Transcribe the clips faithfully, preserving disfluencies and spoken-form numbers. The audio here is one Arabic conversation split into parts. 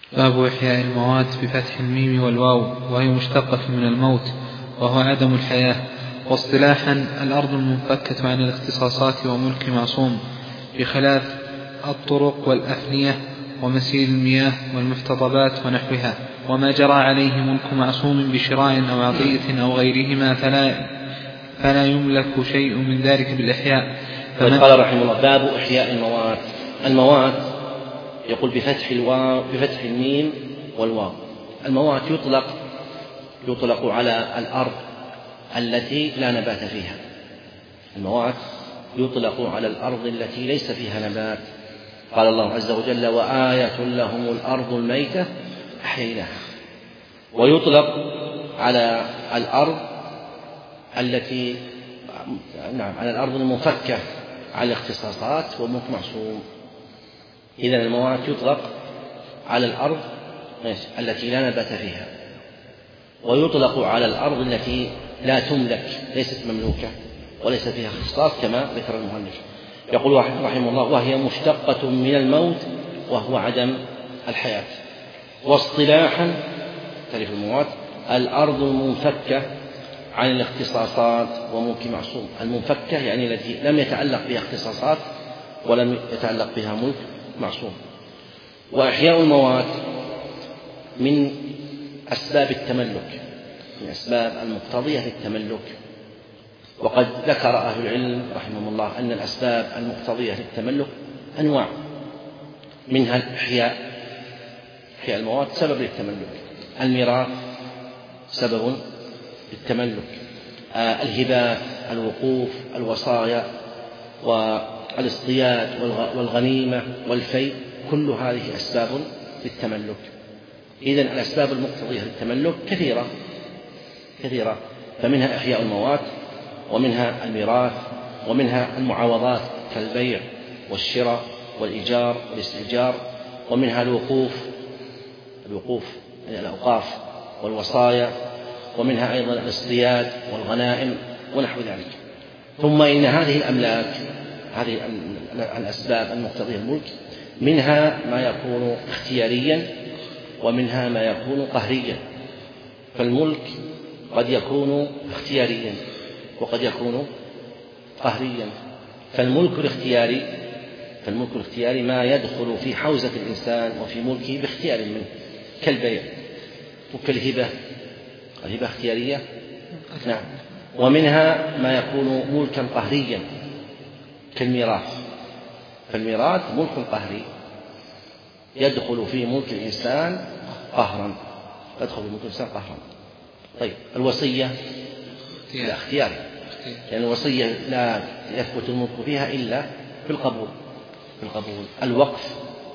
باب إحياء الموات بفتح الميم والواو وهي مشتقة من الموت وهو عدم الحياة. واصطلاحا الأرض المنفكة عن الاختصاصات وملك معصوم، بخلاف الطرق والأفنية ومسيل المياه والمحتطبات ونحوها، وما جرى عليه ملك معصوم بشراء أو عطية أو غيرهما فلا, فلا يملك شيء من ذلك بالإحياء. قال رحمه الله: باب إحياء الموات. الموات يقول بفتح الواو بفتح الميم والواو. الموات يطلق يطلق على الأرض التي لا نبات فيها. الموات يطلق على الأرض التي ليس فيها نبات. قال الله عز وجل: وآية لهم الأرض الميتة أحييناها. ويطلق على الأرض التي نعم على الأرض المفكة على الاختصاصات وملك معصوم. إذن الموات يطلق على الأرض التي لا نبات فيها، ويطلق على الأرض التي لا تملك، ليست مملوكة وليس فيها اختصاص كما ذكر المؤلف. يقول رحمه الله: وهي مشتقة من الموت وهو عدم الحياة. واصطلاحا تعريف الموات: الأرض المنفكة عن الاختصاصات وملك معصوم. المنفكة يعني التي لم يتعلق بها اختصاصات ولم يتعلق بها ملك معصوم. وإحياء الموات من أسباب التملك، من أسباب المقتضية للتملك. وقد ذكر أهل العلم رحمهم الله أن الأسباب المقتضية للتملك أنواع، منها الإحياء، إحياء الموات سبب للتملك. الميراث سبب للتملك. آه الهبات، الوقوف، الوصايا والاصطياد والغنيمة والفيء، كل هذه أسباب للتملك. إذن الأسباب المقتضية للتملك كثيرة كثيرة فمنها إحياء الموات، ومنها الميراث، ومنها المعاوضات كالبيع والشراء والإيجار والاستئجار، ومنها الوقوف الوقوف يعني الأوقاف والوصايا، ومنها أيضا الاصطياد والغنائم ونحو ذلك. ثم إن هذه الأملاك، هذه الأسباب المقتضية الملك، منها ما يكون اختياريا ومنها ما يكون قهريا. فالملك قد يكون اختياريا وقد يكون قهريا. فالملك الاختياري فالملك الاختياري ما يدخل في حوزة الإنسان وفي ملكه باختيار منه، كالبيع وكالهبة. الهبة اختيارية نعم. ومنها ما يكون ملكا قهريا كالميراث. فالميراث ملك قهري يدخل في ملك الإنسان قهرا يدخل في ملك الإنسان قهرا. طيب الوصية لا اختياري، لأن يعني الوصية لا يثبت الملك فيها إلا بالقبول بالقبول. الوقف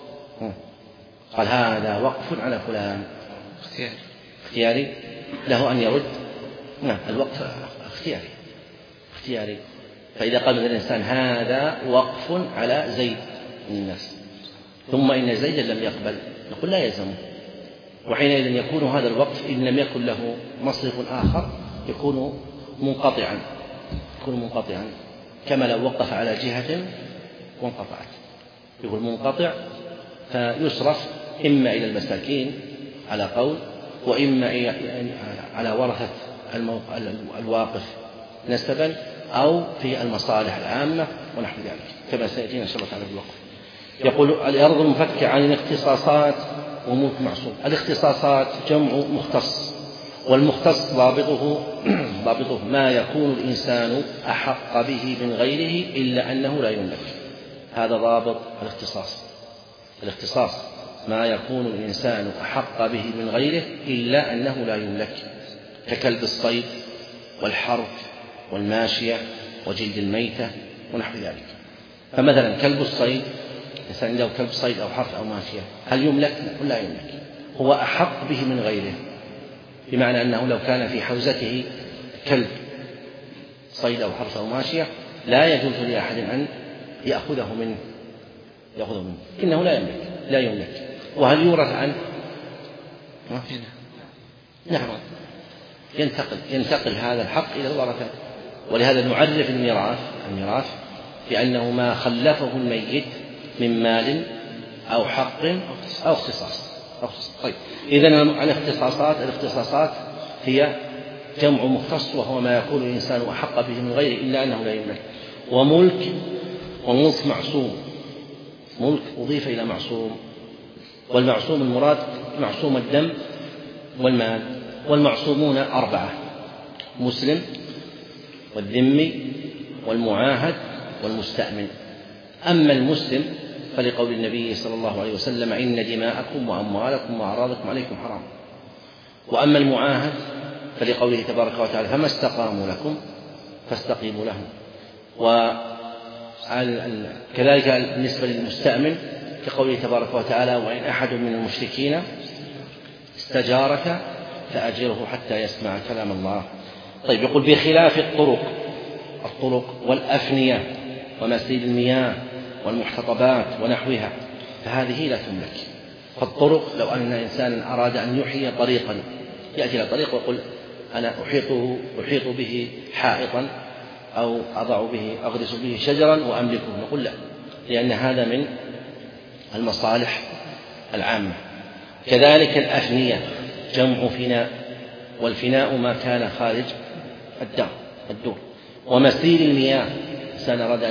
قال: هذا وقف على فلان، اختياري اختياري له أن يرد. نعم الوقف اختياري اختياري فإذا قال الإنسان: هذا وقف على زيد من الناس، ثم إن زيدا لم يقبل، نقول لا يلزمه. وحينئذ يكون هذا الوقف إن لم يكن له مصرف آخر يكون منقطعا يكون منقطعا كما لو وقف على جهة وانقطعت، يقول منقطع، فيصرف إما إلى المساكين على قول، وإما على ورثة الواقف نسبا، أو في المصالح العامة ونحو ذلك كما سيأتينا إن شاء الله تعالى في الوقف. يقول: الأرض المفكة عن الاختصاصات وملك معصوم. الاختصاصات جمع مختص، والمختص ضابطه ضابطه ما يكون الإنسان أحق به من غيره إلا أنه لا يملك. هذا ضابط الاختصاص. الاختصاص ما يكون الإنسان أحق به من غيره إلا أنه لا يملك، ككلب الصيد والحرث والماشية وجلد الميتة ونحو ذلك. فمثلا كلب الصيد، الإنسان عنده كلب صيد أو حرث أو ماشية، هل يملك؟ لا يملك. هو أحق به من غيره، بمعنى أنه لو كان في حوزته كلب صيد أو حرث أو ماشية لا يجوز لأحد أن يأخذه منه يأخذه منه إنه لا يملك لا يملك. وهل يورث عنه؟ نعم ينتقل ينتقل هذا الحق إلى الورثة. ولهذا نعرف الميراث الميراث بأنه ما خلفه الميت من مال أو حق أو اختصاص طيب، إذن الاختصاصات الاختصاصات هي جمع مختص، وهو ما يكون الإنسان أحق به من غيره إلا أنه لا يملك. وملك وملك معصوم، ملك أضيف إلى معصوم، والمعصوم المراد معصوم الدم والمال. والمعصومون أربعة: مسلم والذمي والمعاهد والمستأمن. أما المسلم فلقول النبي صلى الله عليه وسلم: إن دماءكم وأموالكم وأعراضكم عليكم حرام. وأما المعاهد فلقوله تبارك وتعالى: فما استقاموا لكم فاستقيموا لهم. وكذلك بالنسبة للمستأمن كقوله تبارك وتعالى: وإن أحد من المشركين استجارك فأجره حتى يسمع كلام الله. طيب، يقول: بخلاف الطرق الطرق والأفنية ومسيل المياه والمحتطبات ونحوها فهذه لا تملك. فالطرق، لو أن إنسانا أراد أن يحيي طريقا، يأتي إلى طريق ويقول: أنا أحيطه أحيط به حائطا أو أضع به أغرس به شجرا وأملكه، نقول لا، لأن هذا من المصالح العامة. كذلك الأفنية جمع فناء، والفناء ما كان خارج الدار الدور. ومسيل المياه، إنسان أراد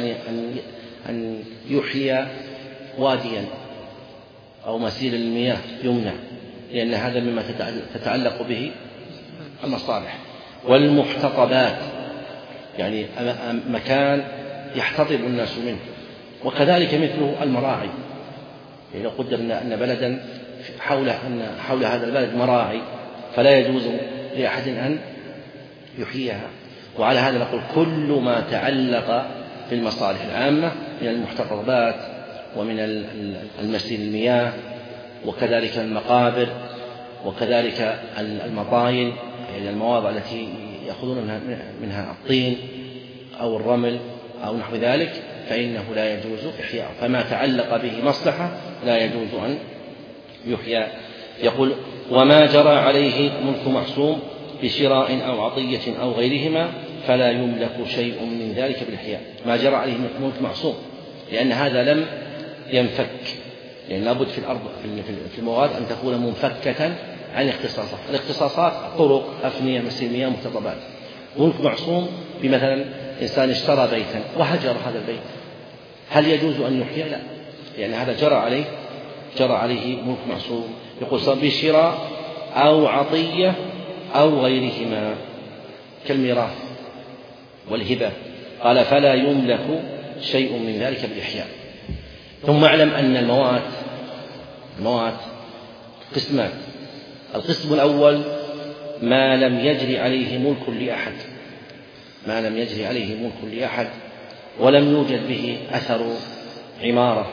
أن يحيي واديا أو مسيل المياه يمنع، لأن هذا مما تتعلق به المصالح. والمحتطبات يعني مكان يحتطب الناس منه. وكذلك مثله المراعي، يعني لو قدرنا أن بلدا حول أن حول هذا البلد مراعي فلا يجوز لأحد أن يحييها. وعلى هذا نقول: كل ما تعلق بالمصالح العامة من المحتطبات ومن المسيل المياه، وكذلك المقابر، وكذلك المطاين، يعني المواضع التي يأخذون منها الطين أو الرمل أو نحو ذلك، فإنه لا يجوز إحياءه. فما تعلق به مصلحة لا يجوز أن يحيى. يقول: وما جرى عليه ملك معصوم بشراء أو عطية أو غيرهما فلا يملك شيء من ذلك بالإحياء. ما جرى عليه ملك معصوم، لأن هذا لم ينفك، يعني لابد في الأرض في المواد أن تكون منفكة عن الاختصاصات. الاختصاصات طرق، أفنية، مسيل مياه، محتطبات. ملك معصوم بمثلا إنسان اشترى بيتا وهجر هذا البيت، هل يجوز أن يحيى؟ لا، لأن هذا جرى عليه جرى عليه ملك معصوم. يقول: بشراء أو عطية أو غيرهما كالميراث والهبة. قال: فلا يملك شيء من ذلك بالإحياء. ثم اعلم أن الموات الموات قسمان: القسم الأول ما لم يجري عليه ملك لأحد ما لم يجري عليه ملك لأحد ولم يوجد به أثر عمارة،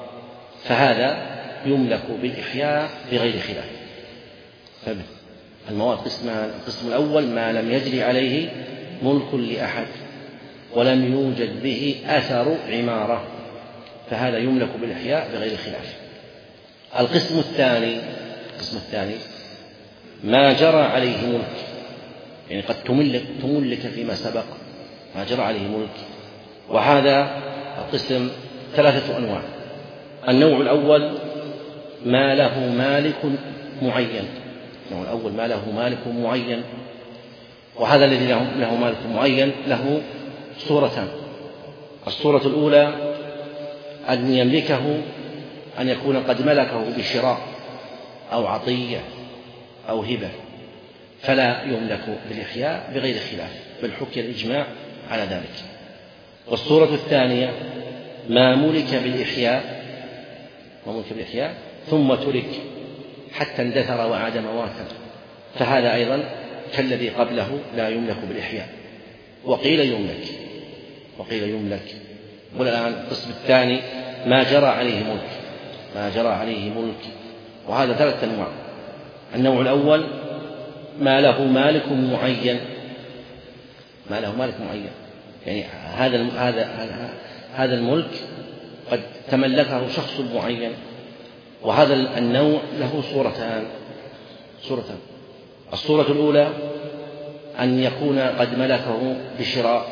فهذا يملك بالإحياء بغير خلاف. المواد قسمان: القسم الأول ما لم يجري عليه ملك لأحد ولم يوجد به أثر عمارة، فهذا يملك بالإحياء بغير خلاف. القسم الثاني القسم الثاني ما جرى عليه ملك، يعني قد تملك تملك فيما سبق ما جرى عليه ملك. وهذا القسم ثلاثة أنواع: النوع الأول ما له مالك معين النوع الأول ما له مالك معين وهذا الذي له مالك معين له صورتان: الصورة الأولى أن يملكه، أن يكون قد ملكه بشراء أو عطية أو هبة، فلا يملك بالإحياء بغير خلاف، بل حكي الإجماع على ذلك. والصورة الثانية ما ملك بالإحياء ما ملك بالإحياء ثم ترك حتى اندثر وعاد مواتا، فهذا أيضا كالذي قبله لا يملك بالإحياء. وقيل يملك وقيل يملك والآن القسم الثاني ما جرى عليه ملك ما جرى عليه ملك وهذا ثلاثة أنواع: النوع الأول ما له مالك معين ما له مالك معين يعني هذا هذا هذا الملك قد تملكه شخص معين، وهذا النوع له صورتان صورتان الصورة الأولى أن يكون قد ملكه بشراء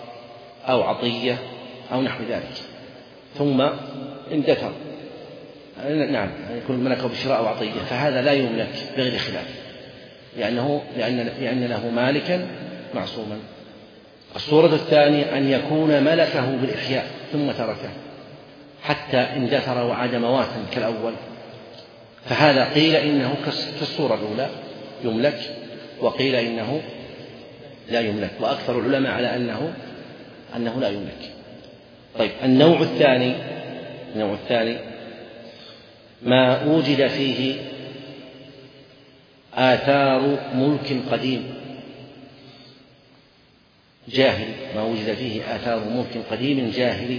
أو عطية أو نحو ذلك ثم اندثر نعم يكون ملكه بالشراء أو عطية، فهذا لا يملك بغير خلاف، لأنه لأن لأن له مالكا معصوما. الصورة الثانية أن يكون ملكه بالإحياء ثم تركه حتى اندثر وعاد مواتا كالأول، فهذا قيل إنه كالصورة الأولى يملك، وقيل إنه لا يملك، وأكثر العلماء على أنه أنه لا يملك. طيب النوع الثاني النوع الثاني ما وجد فيه آثار ملك قديم جاهلي، ما وجد فيه آثار ملك قديم جاهلي،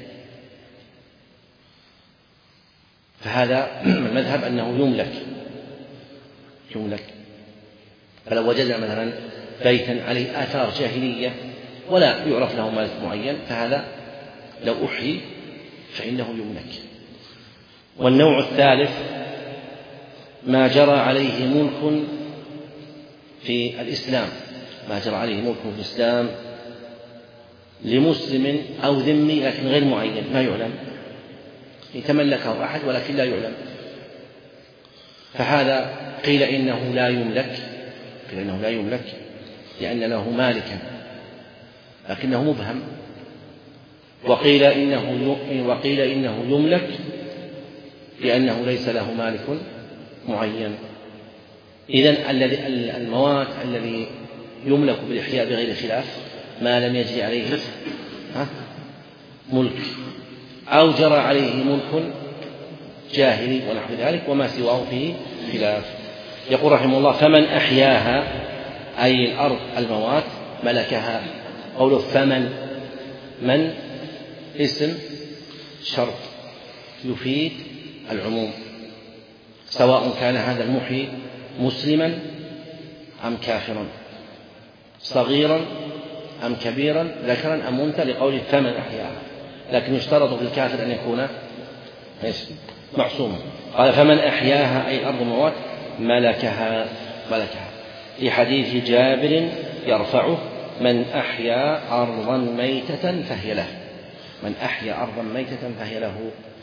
فهذا المذهب أنه يملك يملك فلو وجدنا مثلا بيتا عليه آثار جاهلية ولا يعرف له مالك معين، فهذا لو أحيي فإنه يملك. والنوع الثالث ما جرى عليه ملك في الإسلام ما جرى عليه ملك في الإسلام لمسلم أو ذمي لكن غير معين، ما يعلم، يتملكه أحد ولكن لا يعلم، فهذا قيل إنه لا يملك قيل إنه لا يملك لأن له مالكا لكنه مبهم، وقيل إنه وقيل إنه يملك لأنه ليس له مالك معين. إذن الموات الذي يملك بالإحياء بغير خلاف ما لم يجري عليه ملك أو جرى عليه ملك جاهلي ونحو ذلك وما سواه فيه خلاف. يقول رحمه الله: فمن أحياها أي الأرض الموات ملكها. قوله فمن، من اسم شرط يفيد العموم، سواء كان هذا المحيي مسلما أم كافرا، صغيرا أم كبيرا، ذكرا أم أنثى، لقول فمن أحياها، لكن يشترط في الكافر أن يكون معصوما. قال: فمن أحياها أي الأرض الموات ملكها ملكها في حديث جابر يرفعه: من أحيا أرضا ميتة فهي له. من أحيا أرضا ميتة فهي له.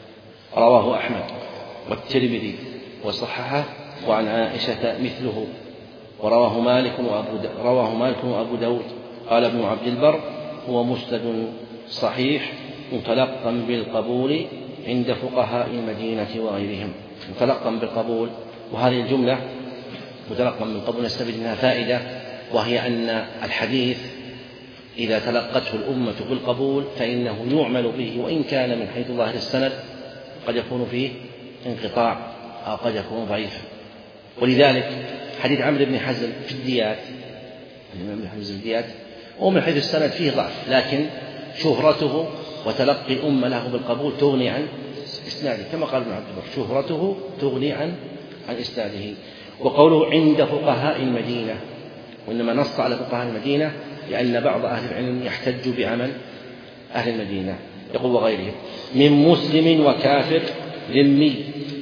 رواه أحمد والترمذي وصححه، وعن عائشة مثله، ورواه مالك وأبو رواه مالك وأبو داود. قال ابن عبد البر: هو مسند صحيح متلقا بالقبول عند فقهاء المدينة وغيرهم. متلقا بالقبول، وهذه الجملة متلقا بالقبول نستفيد منها فائدة، وهي أن الحديث إذا تلقته الأمة بالقبول فإنه يعمل به، وإن كان من حيث ظاهر السند قد يكون فيه انقطاع أو قد يكون ضعيفا. ولذلك حديث عمرو بن حزم في الديات الإمام بن حزم في الديات هو من حيث السند فيه ضعف، لكن شهرته وتلقي الأمة له بالقبول تغني عن إسناده، كما قال ابن عبد البر: شهرته تغني عن عن إسناده. وقوله عند فقهاء المدينة، وإنما نص على فقهاء المدينة لأن بعض أهل العلم يحتج بعمل أهل المدينة. يقول: وغيرهم من مسلم وكافر ذمي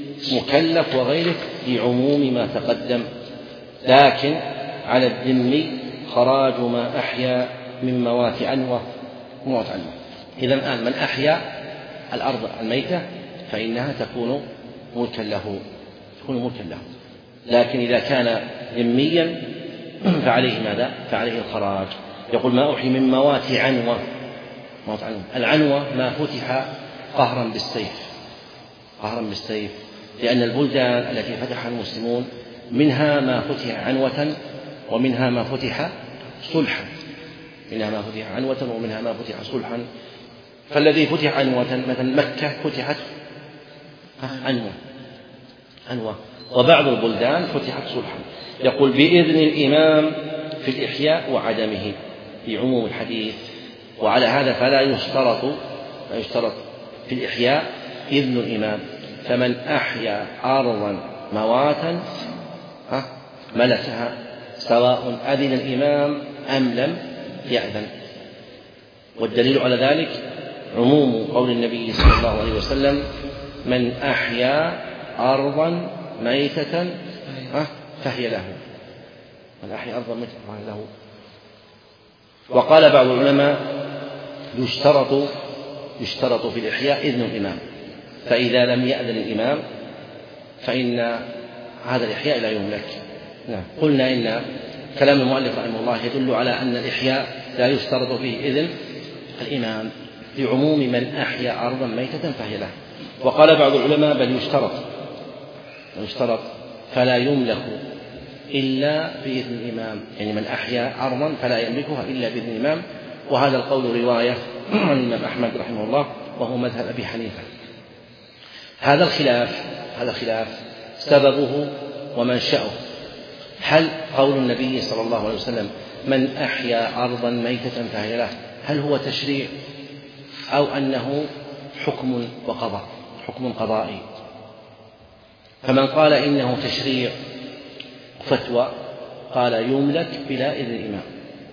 مكلف وغيره لعموم ما تقدم، لكن على الذمي خراج ما أحيا من موات عنوة موات عنوة. إذا الآن من أحيا الأرض الميتة فإنها تكون ملكا له تكون ملكا له لكن إذا كان ذميا فعليه ماذا؟ فعليه الخراج. يقول: ما أحيي من موات عنوة. موات عنوة العنوة ما فتح قهرا بالسيف قهرا بالسيف لأن البلدان التي فتحها المسلمون منها ما فتح عنوة ومنها ما فتح صلحا منها ما فتح عنوة ومنها ما فتح صلحا. فالذي فتح عنوة مثلا مكة فتحت عنوة عنوة وبعض البلدان فتحت صلحا. يقول: بإذن الإمام في الإحياء وعدمه، في عموم الحديث. وعلى هذا فلا يشترط لا يشترط في الإحياء إذن الإمام. فمن أحيا أرضا مواتا ملكها، سواء أذن الإمام أم لم يأذن. والدليل على ذلك عموم قول النبي صلى الله عليه وسلم: من أحيا أرضا ميتة فهي له. من أحيا أرضا ميتة فهي له. وقال بعض العلماء: يشترط يشترط في الإحياء إذن الإمام، فإذا لم يأذن الإمام فإن هذا الإحياء لا يملك. نعم. قلنا إن كلام المؤلف رحمه الله يدل على أن الإحياء لا يشترط فيه إذن الإمام لعموم من أحيا أرضا ميتة فهي له. وقال بعض العلماء بل يشترط يشترط فلا يملك إلا بإذن الإمام، يعني من أحيا أرضا فلا يملكها إلا بإذن الإمام. وهذا القول رواية عن الإمام أحمد رحمه الله وهو مذهب أبي حنيفة. هذا الخلاف هذا الخلاف سببه ومنشأه هل قول النبي صلى الله عليه وسلم من أحيا أرضا ميتة فهي له هل هو تشريع أو أنه حكم وقضاء حكم قضائي؟ فمن قال إنه تشريع فتوى قال يملك بلا إذن الإمام،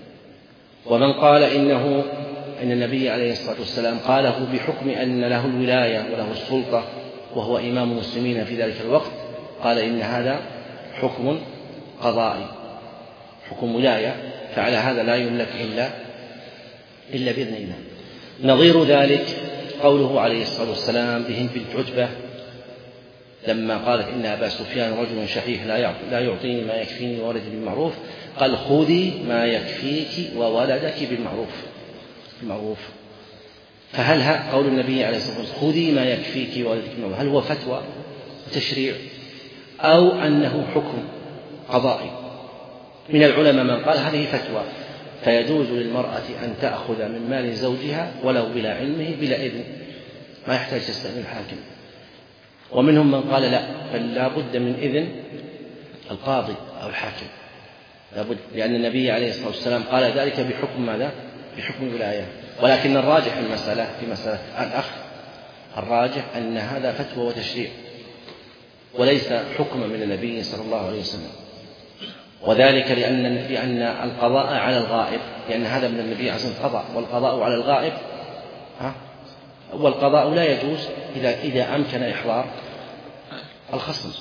ومن قال إنه أن النبي عليه الصلاة والسلام قاله بحكم أن له الولاية وله السلطة وهو إمام المسلمين في ذلك الوقت قال إن هذا حكم قضائي حكم ولاية، فعلى هذا لا يملك إلا إلا بإذن الإمام. نظير ذلك قوله عليه الصلاة والسلام لهند بنت عتبة لما قالت إن أبا سفيان رجل شحيح لا يعطيني ما يكفيني وولدي بالمعروف قال خذي ما يكفيك وولدك بالمعروف بالمعروف. فهل قول النبي عليه الصلاة والسلام خذي ما يكفيك وولدك بالمعروف هل هو فتوى وتشريع أو أنه حكم قضائي؟ من العلماء من قال هذه فتوى فيجوز للمرأة أن تأخذ من مال زوجها ولو بلا علمه بلا إذن ما يحتاج تستأذن الحاكم. ومنهم من قال لا بل لا بد من إذن القاضي أو الحاكم لا بد، لأن النبي عليه الصلاة والسلام قال ذلك بحكم ماذا؟ بحكم الولاية. ولكن الراجح في المسألة في مسألة الأخ الراجح أن هذا فتوى وتشريع وليس حكما من النبي صلى الله عليه وسلم، وذلك لأن لأن القضاء على الغائب، لأن هذا من النبي عليه الصلاة والسلام قضاء، والقضاء على الغائب ها والقضاء لا يجوز إذا إذا أمكن إحضار الخصم.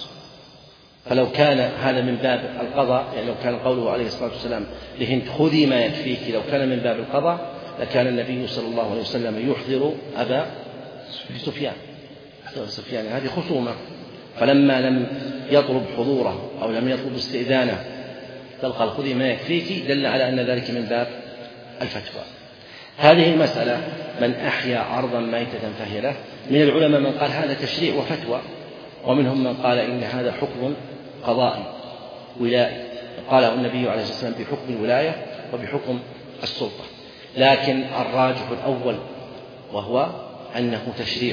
فلو كان هذا من باب القضاء، يعني لو كان قوله عليه الصلاة والسلام لهند خذي ما يكفيك لو كان من باب القضاء لكان النبي صلى الله عليه وسلم يحضر أبا سفيان سفيان هذه خصومة، فلما لم يطلب حضوره أو لم يطلب استئذانه تلقى خذي ما يكفيك دل على أن ذلك من باب الفتوى. هذه المسألة من أحيا أرضا ميتة فهي له، من العلماء من قال هذا تشريع وفتوى، ومنهم من قال إن هذا حكم قضائي ولائي قاله النبي عليه الصلاة والسلام بحكم الولاية وبحكم السلطة. لكن الراجح الأول وهو أنه تشريع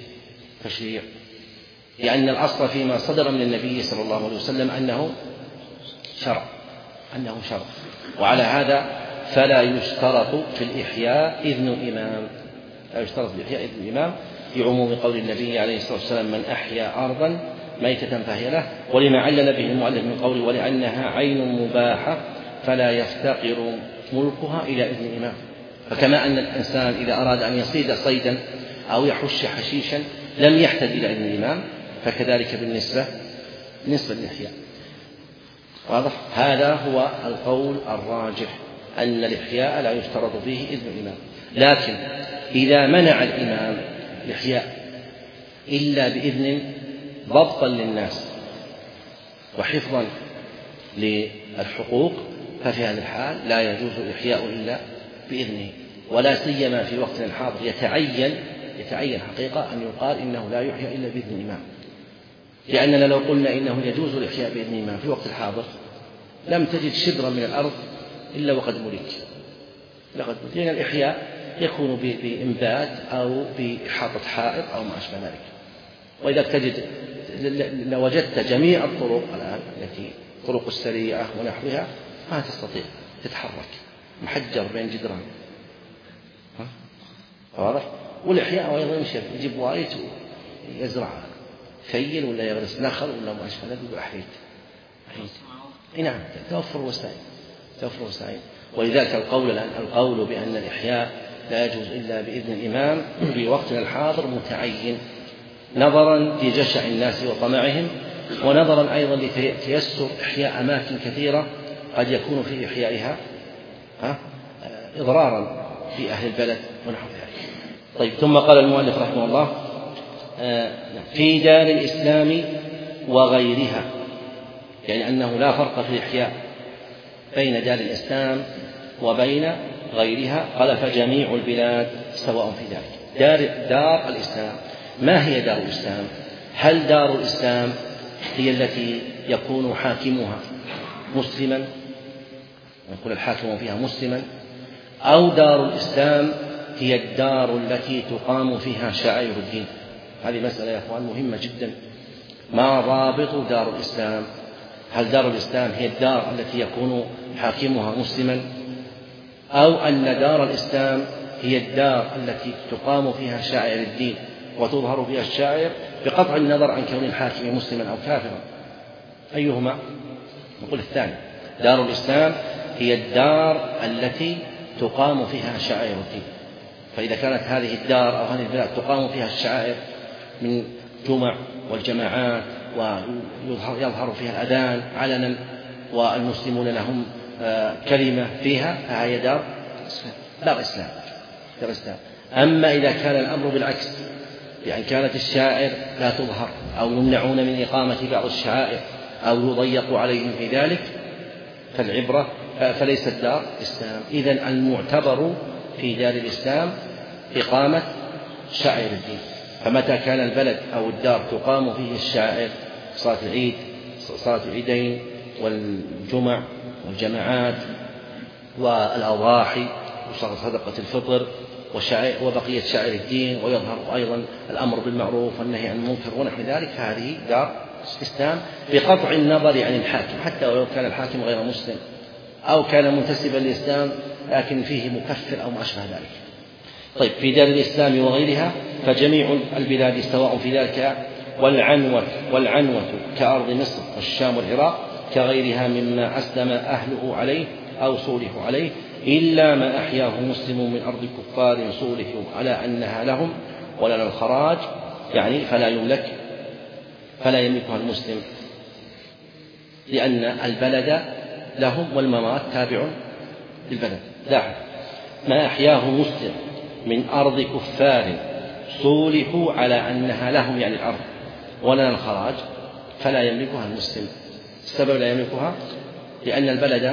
تشريع لأن الأصل فيما صدر من النبي صلى الله عليه وسلم أنه شرع أنه شرع وعلى هذا فلا يشترط في الإحياء إذن الإمام لا يشترط في الإحياء إذن الإمام لعموم قول النبي عليه الصلاة والسلام من أحيا أرضا ميتة فهي له، ولما علل به المؤلف من قوله ولأنها عين مباحة فلا يفتقر ملكها إلى إذن الإمام. فكما أن الإنسان إذا أراد أن يصيد صيدا أو يحش حشيشا لم يحتج إلى إذن الإمام فكذلك بالنسبة بالنسبة للإحياء. واضح؟ هذا هو القول الراجح أن الإحياء لا يشترط فيه إذن الإمام. لكن إذا منع الإمام الإحياء إلا بإذن ضبطا للناس وحفظا للحقوق ففي هذا الحال لا يجوز الإحياء إلا بإذنه، ولا سيما في وقتنا الحاضر يتعين يتعين حقيقة أن يقال إنه لا يحيى إلا بإذن الإمام، لأننا لو قلنا إنه يجوز الإحياء بإذن الإمام في وقت الحاضر لم تجد شبرا من الأرض إلا وقد ملك، لأن الإحياء يكون بإنبات أو بإحاطة حائط أو ما أشبه ذلك. وإذا تجد لوجدت جميع الطرق الآن التي طرق السريعة ونحوها ما تستطيع تتحرك محجر بين جدران. واضح؟ والإحياء أيضا يمشي يجيب وايت ويزرع فيل ولا يغرس نخل ولا ما أشبه ذلك بأحيط. أي نعم توفر وسائل توفر وسائل. ولذلك القول الآن القول بأن الإحياء لا يجوز إلا بإذن الإمام في وقتنا الحاضر متعين نظرا لجشع الناس وطمعهم، ونظرا أيضا لتيسر إحياء أماكن كثيرة قد يكون في إحيائها إضرارا في أهل البلد ونحو ذلك. طيب ثم قال المؤلف رحمه الله في دار الإسلام وغيرها، يعني أنه لا فرق في الإحياء بين دار الإسلام وبين غيرها. قال فجميع البلاد سواء في ذلك. دار, دار الإسلام، ما هي دار الإسلام؟ هل دار الإسلام هي التي يكون حاكمها مسلما، يكون الحاكم فيها مسلما، أو دار الإسلام هي الدار التي تقام فيها شعائر الدين؟ هذه مسألة يا أخوان مهمة جدا. ما ضابط دار الإسلام؟ هل دار الإسلام هي الدار التي يكون حاكمها مسلما، أو أن دار الإسلام هي الدار التي تقام فيها شعائر الدين وتظهر فيها الشعائر بقطع النظر عن كون الحاكم مسلما أو كافرا؟ أيهما؟ نقول الثاني. دار الإسلام هي الدار التي تقام فيها شعائر الدين. فإذا كانت هذه الدار أو هذه البلاد تقام فيها الشعائر من جمع والجماعات ويظهر فيها الأذان علنا والمسلمون لهم كلمة فيها، فهي دار دار إسلام. دار إسلام. أما إذا كان الأمر بالعكس، بأن كانت الشعائر لا تظهر أو يمنعون من إقامة بعض الشعائر أو يضيق عليهم في ذلك، فالعبرة فليست دار إسلام. إذن المعتبر في دار الإسلام إقامة شعائر الدين. فمتى كان البلد أو الدار تقام فيه الشعائر، صلاة العيد، صلاة العيدين والجمع والجماعات والأضاحي وصدقة الفطر وبقية شعائر الدين، ويظهر أيضا الأمر بالمعروف والنهي عن المنكر ونحو ذلك، فهذه دار إسلام بقطع النظر عن الحاكم، حتى ولو كان الحاكم غير مسلم أو كان منتسبا للإسلام لكن فيه مكفر أو ما أشبه ذلك. طيب، في دار الإسلام وغيرها فجميع البلاد سواء في ذلك، والعنوة والعنوة كأرض مصر والشام والعراق كغيرها مما أسلم أهله عليه أو صولحوا عليه، إلا ما أحياه مسلم من أرض كفار صولحوا على أنها لهم ولنا الخراج، يعني فلا يملك فلا يملكها المسلم، لأن البلد لهم والممات تابع للبلد. لاحظ، ما أحياه مسلم من أرض كفار صولحوا على أنها لهم، يعني الأرض، ولنا الخراج، فلا يملكها المسلم. السبب لا يملكها لأن البلد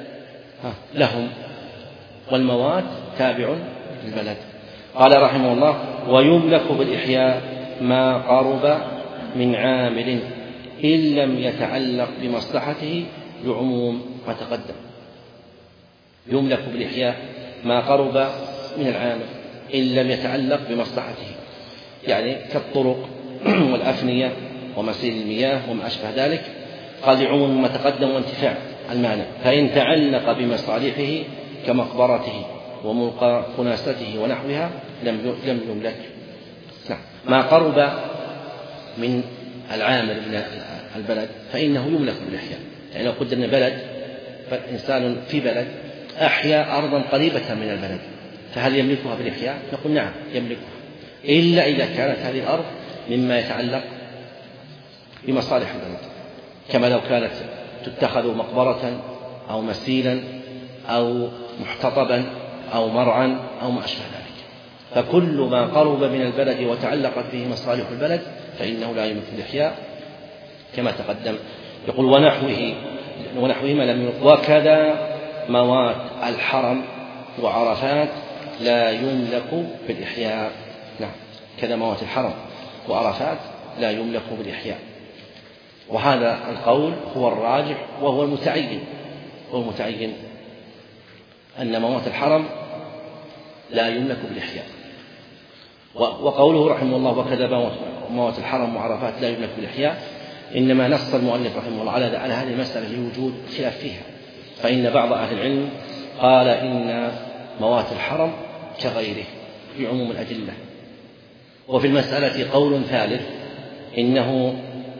لهم والموات تابع للبلد. قال رحمه الله: ويملك بالإحياء ما قرب من عامل إن لم يتعلق بمصلحته لعموم ما تقدم. يملك بالإحياء ما قرب من العامل إن لم يتعلق بمصلحته، يعني كالطرق والأفنية ومسيل المياه وما أشبه ذلك، قال لعموم ما تقدم وانتفاع المانع. فإن تعلق بمصالحه كمقبرته وملقى خناسته ونحوها لم لم يملك. نعم. ما قرب من العامل من البلد فإنه يملك بالإحياء. يعني لو قدرنا بلد، فإنسان في بلد أحيا أرضا قريبة من البلد، فهل يملكها بالإحياء؟ نقول نعم يملكها، إلا إذا كانت هذه الأرض مما يتعلق بمصالح البلد، كما لو كانت تتخذ مقبرة أو مسيلا أو محتطبا أو مرعا أو ما أشبه ذلك. فكل ما قرب من البلد وتعلقت به مصالح البلد فإنه لا يملك الإحياء كما تقدم. يقول: ونحوه ونحوهما لم يملك. وكذا موات الحرم وعرفات لا يملك بالإحياء. نعم، كذا موات الحرم وعرفات لا يملك بالإحياء. وهذا القول هو الراجح وهو المتعين، هو المتعين أن موات الحرم لا يملك بالإحياء. وقوله رحمه الله: وكذا موات الحرم وعرفات لا يملك بالإحياء، إنما نص المؤلف رحمه الله على هذه المسألة لوجود خلاف فيها. فإن بعض أهل العلم قال إن موات الحرم كغيره في عموم الأدلة. وفي المسألة قول ثالث، إنه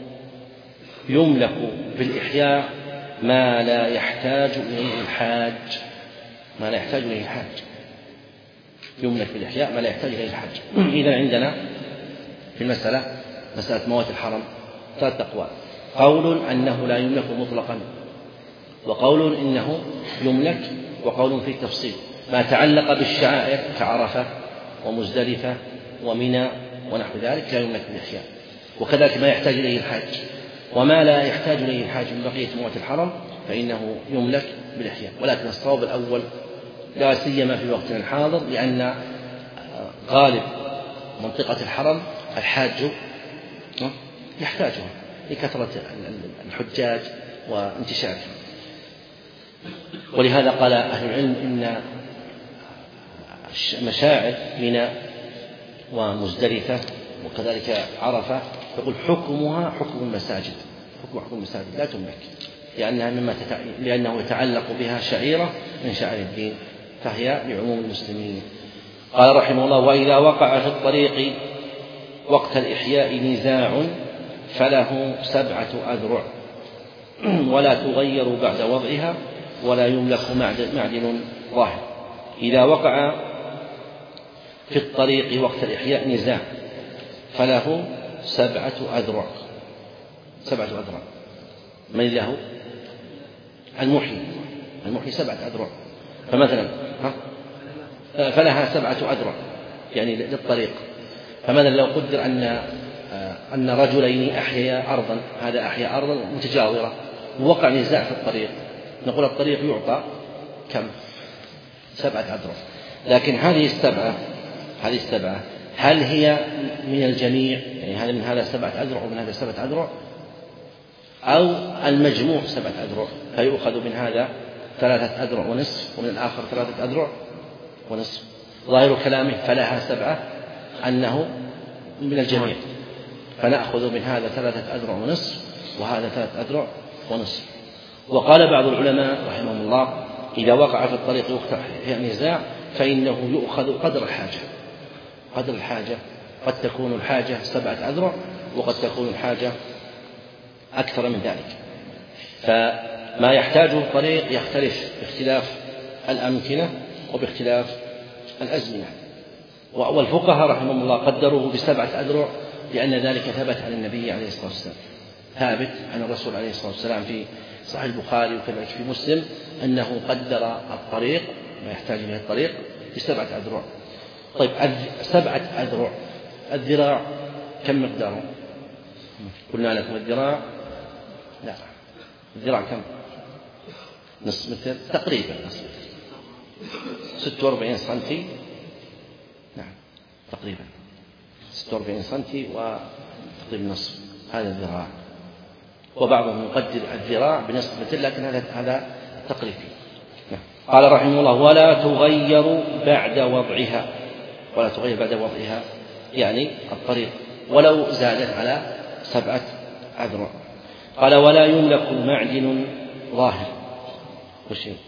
يملك بالإحياء ما لا يحتاج إليه الحاج، ما لا يحتاج إليه الحاج يملك بالإحياء ما لا يحتاج إليه الحاج. إذا عندنا في المسألة مسألة موات الحرم ثلاث أقوال: قول أنه لا يملك مطلقا، وقول إنه يملك، وقول فيه تفصيل. ما تعلق بالشعائر كعرفة ومزدلفة ومنى ونحو ذلك لا يملك بالإحياء. وكذلك ما يحتاج إليه الحاج، وما لا يحتاج إليه الحاج من بقية موات الحرم فإنه يملك بالإحياء. ولكن الصواب الأول لا سيما في وقتنا الحاضر، لأن غالب منطقة الحرم الحاج يحتاجها لكثرة الحجاج وانتشارهم. ولهذا قال أهل العلم إن مشاعر منى ومزدلفة وكذلك عرفة يقول حكمها حكم المساجد، حكم حكم المساجد لا تملك، لأنها مما تتع... لأنه يتعلق بها شعيرة من شعائر الدين، فهي لعموم المسلمين. قال رحمه الله: وإذا وقع في الطريق وقت الإحياء نزاع فله سبعة أذرع ولا تغير بعد وضعها ولا يملك معدن ظاهر. إذا وقع في الطريق وقت الإحياء نزاع فله سبعة أذرع. سبعة أذرع من له؟ المحيي. المحيي سبعة أذرع. فمثلا فلها سبعة أذرع يعني للطريق. فمثلا لو قدر أن أن رجلين أحيا أرضا، هذا أحيا أرضا متجاورة ووقع نزاع في الطريق، نقول الطريق يعطى كم؟ سبعة أذرع. لكن هذه السبعة هذه السبعة هل هي من الجميع؟ يعني هذا من هذا سبعة أذرع ومن هذا سبعة أذرع، أو المجموع سبعة أذرع فيؤخذ من هذا ثلاثة أذرع ونصف ومن الآخر ثلاثة أذرع ونصف؟ ظاهر كلامه فلها سبعة أنه من الجميع، فنأخذ من هذا ثلاثة أذرع ونصف وهذا ثلاثة أذرع ونصف. وقال بعض العلماء رحمهم الله: إذا وقع في الطريق وقت نزاع فإنه يؤخذ قدر الحاجة. قدر الحاجة قد تكون الحاجة سبعة أذرع وقد تكون الحاجة أكثر من ذلك. فما يحتاجه الطريق يختلف باختلاف الأمكنة وباختلاف الأزمنة. والفقهاء رحمهم الله قدروه بسبعة أذرع لأن ذلك ثبت عن النبي عليه الصلاة والسلام، ثابت عن الرسول عليه الصلاة والسلام في صحيح البخاري وكذلك في مسلم أنه قدر الطريق ما يحتاج إليه الطريق بسبعة أذرع. طيب سبعة أذرع، الذراع كم مقداره؟ قلنا لكم الذراع لا الذراع كم؟ نصف متر تقريبا، نصف ستة وأربعين سنتي، نعم تقريبا ستة وأربعين سنتي وتقريبا نصف هذا الذراع. وبعضهم يقدر الذراع بنصف متر لكن هذا هذا تقريبي. قال رحمه الله: ولا تغير بعد وضعها. ولا تغير بعد وضعها يعني الطريق ولو زادت على سبعة أذرع. قال: ولا يملك معدن ظاهر. وش هي؟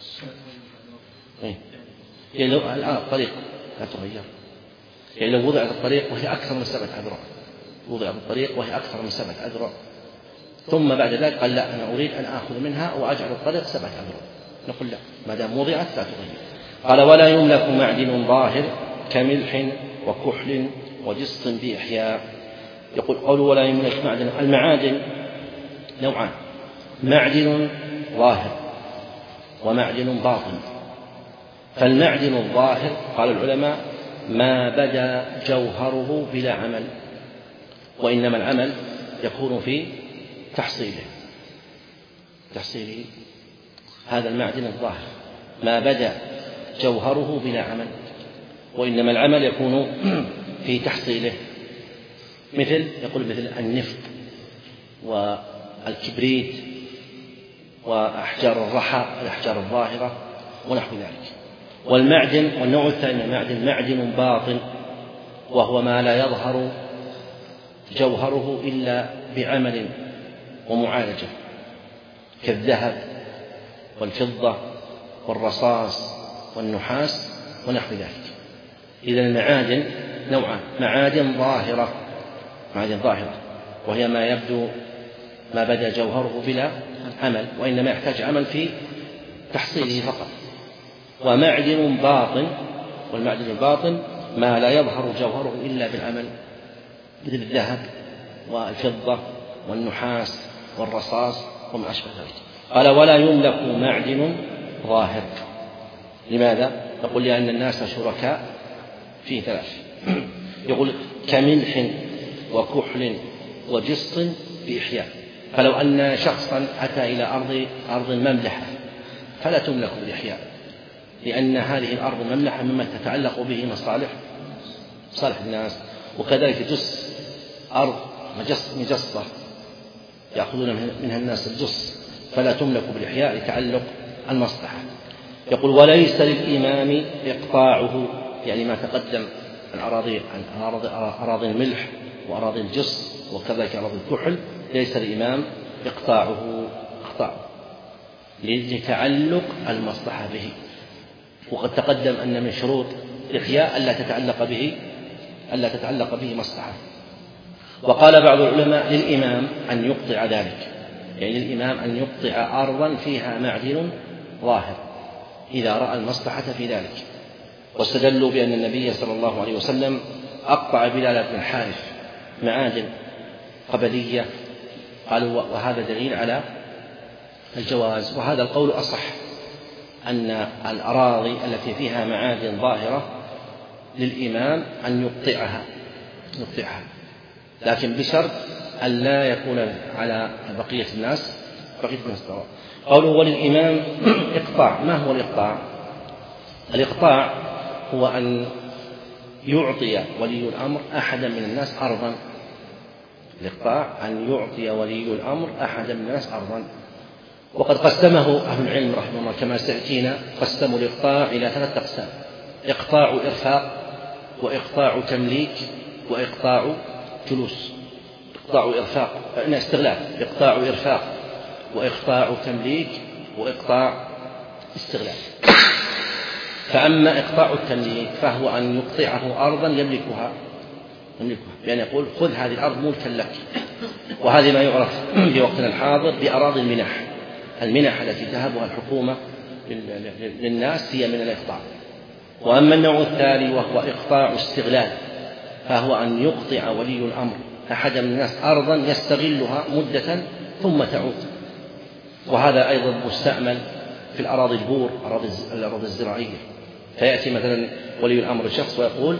يعني لو الآن الطريق لا تغير، يعني لو وضعت الطريق وهي أكثر من سبعة أذرع، وضعت الطريق وهي أكثر من سبعة أذرع ثم بعد ذلك قال: لا أنا أريد أن آخذ منها وأجعل الطريق سبعة أذرع، نقول لا ما دام وضعت لا تغير. قال: ولا يملك معدن ظاهر كملح وكحل وجص بإحياء. يقول قولوا ولا يملك معدن، المعادن نوعان: معدن ظاهر ومعدن باطن. فالمعدن الظاهر قال العلماء ما بدا جوهره بلا عمل، وإنما العمل يكون في تحصيله تحصيله هذا المعدن الظاهر ما بدا جوهره بلا عمل، وإنما العمل يكون في تحصيله. مثل يقول مثل النفط والكبريت وأحجار الرحى الأحجار الظاهرة ونحو ذلك. والمعدن والنوع الثاني من المعدن معدن باطن، وهو ما لا يظهر جوهره إلا بعمل ومعالجة كالذهب والفضة والرصاص والنحاس ونحو ذلك. إذن المعادن نوعان: معادن ظاهرة معادن ظاهرة وهي ما يبدو ما بدا جوهره بلا عمل وإنما يحتاج عمل في تحصيله فقط. ومعدن باطن، والمعدن الباطن ما لا يظهر جوهره إلا بالعمل مثل الذهب والفضة والنحاس والرصاص وما أشبه ذلك. قال: ولا يملك معدن ظاهر. لماذا؟ يقول لأن الناس شركاء في ثلاث. يقول كملح وكحل وجص بإحياء. فلو أن شخصا أتى إلى أرض أرض مملحة فلا تملك بالإحياء، لأن هذه الأرض المملحة مما تتعلق به مصالح مصالح الناس، وكذلك جص أرض مجصة يأخذون منها الناس الجص، فلا تملك بالإحياء لتعلق المصلحة. يقول وليس للإمام إقطاعه، يعني ما تقدم عن أراضي عن أراضي الملح وأراضي الجص وكذلك أراضي الكحل، ليس للإمام إقطاعه إقطاعه لتعلق المصلحة به. وقد تقدم أن من شروط الإحياء ألا تتعلق به ألا تتعلق به مصلحة. وقال بعض العلماء للإمام أن يقطع ذلك، يعني للإمام أن يقطع أرضا فيها معدن ظاهر إذا رأى المصلحة في ذلك. واستدلوا بأن النبي صلى الله عليه وسلم أقطع بلال بن الحارث معادن قبلية، قالوا وهذا دليل على الجواز. وهذا القول أصح، أن الأراضي التي فيها معادن ظاهرة للإمام أن يقطعها يقطعها لكن بشرط أن لا يكون على بقية الناس بقية الناس. قالوا وللإمام إقطاع. ما هو الإقطاع؟ الإقطاع هو أن يعطي ولي الأمر أحدا من الناس أرضا. الإقطاع أن يعطي ولي الأمر أحدا من الناس أرضا. وقد قسمه أهل العلم رحمه الله كما سيأتينا، قسموا الإقطاع إلى ثلاثة أقسام: إقطاع إرفاق، وإقطاع تمليك، وإقطاع جلوس. إقطاع إرفاق استغلال، إقطاع إرفاق وإقطاع تمليك وإقطاع استغلال. فأما إقطاع التمليك فهو أن يقطعه أرضا يملكها يملكها بأن يقول خذ هذه الأرض ملكا لك. وهذا ما يعرف في وقتنا الحاضر بأراضي المنح. المنح التي تهبها الحكومة للناس هي من الإقطاع. وأما النوع الثاني وهو إقطاع استغلال، فهو أن يقطع ولي الأمر أحد من الناس أرضا يستغلها مدة ثم تعود. وهذا أيضا مستعمل في الأراضي البور، الأراضي الزراعية. فيأتي مثلا ولي الأمر شخص ويقول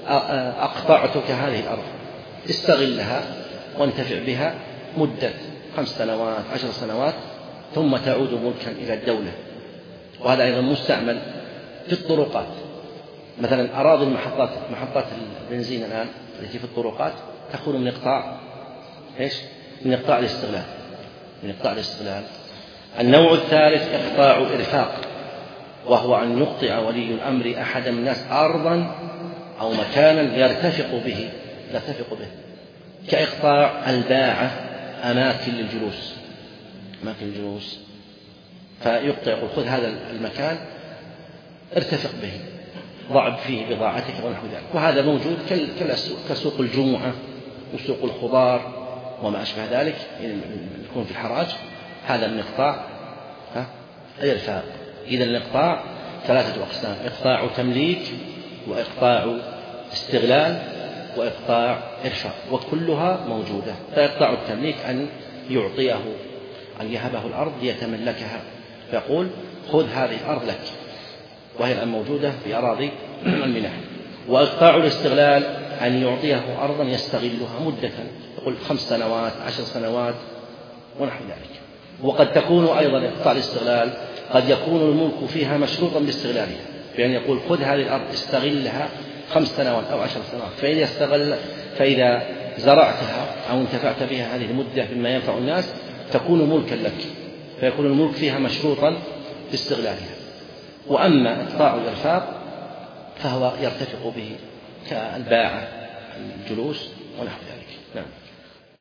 أقطعتك هذه الأرض، استغلها وانتفع بها مدة خمس سنوات عشر سنوات ثم تعود ملكا إلى الدولة. وهذا أيضا مستعمل في الطرقات. مثلا أراضي المحطات محطات البنزين الآن التي في الطرقات تكون من إقطاع إيش؟ من إقطاع الاستغلال من إقطاع الاستغلال. النوع الثالث إقطاع إرفاق، وهو أن يقطع ولي الأمر أحد من الناس أرضا أو مكانا يرتفق به يرتفق به كإقطاع الباعة أماكن للجلوس أماكن الجلوس فيقطع يقول خذ هذا المكان ارتفق به، ضع فيه بضاعتك ونحو ذلك. وهذا موجود كسوق الجمعة وسوق الخضار وما أشبه ذلك يكون في الحراج. هذا من إقطاع الإرفاق. إذن الإقطاع ثلاثة أقسام: إقطاع تمليك، وإقطاع استغلال، وإقطاع إرفاق، وكلها موجودة. فإقطاع التمليك أن يعطيه أن يهبه الأرض ليتملكها، فيقول خذ هذه الأرض لك، وهي الآن موجودة في أراضي المنح. وإقطاع الاستغلال أن يعطيه أرضا يستغلها مدة، يقول خمس سنوات عشر سنوات ونحو ذلك. وقد تكون أيضا إقطاع الاستغلال قد يكون الملك فيها مشروطا باستغلالها، بأن يقول خذ هذه الأرض استغلها خمس سنوات أو عشر سنوات، فإذا استغل فإذا زرعتها أو انتفعت بها هذه المدة بما ينفع الناس تكون ملكا لك، فيكون الملك فيها مشروطا باستغلالها. وأما إقطاع الإرفاق فهو يرتفق به كالباعة الجلوس ونحو ذلك. نعم.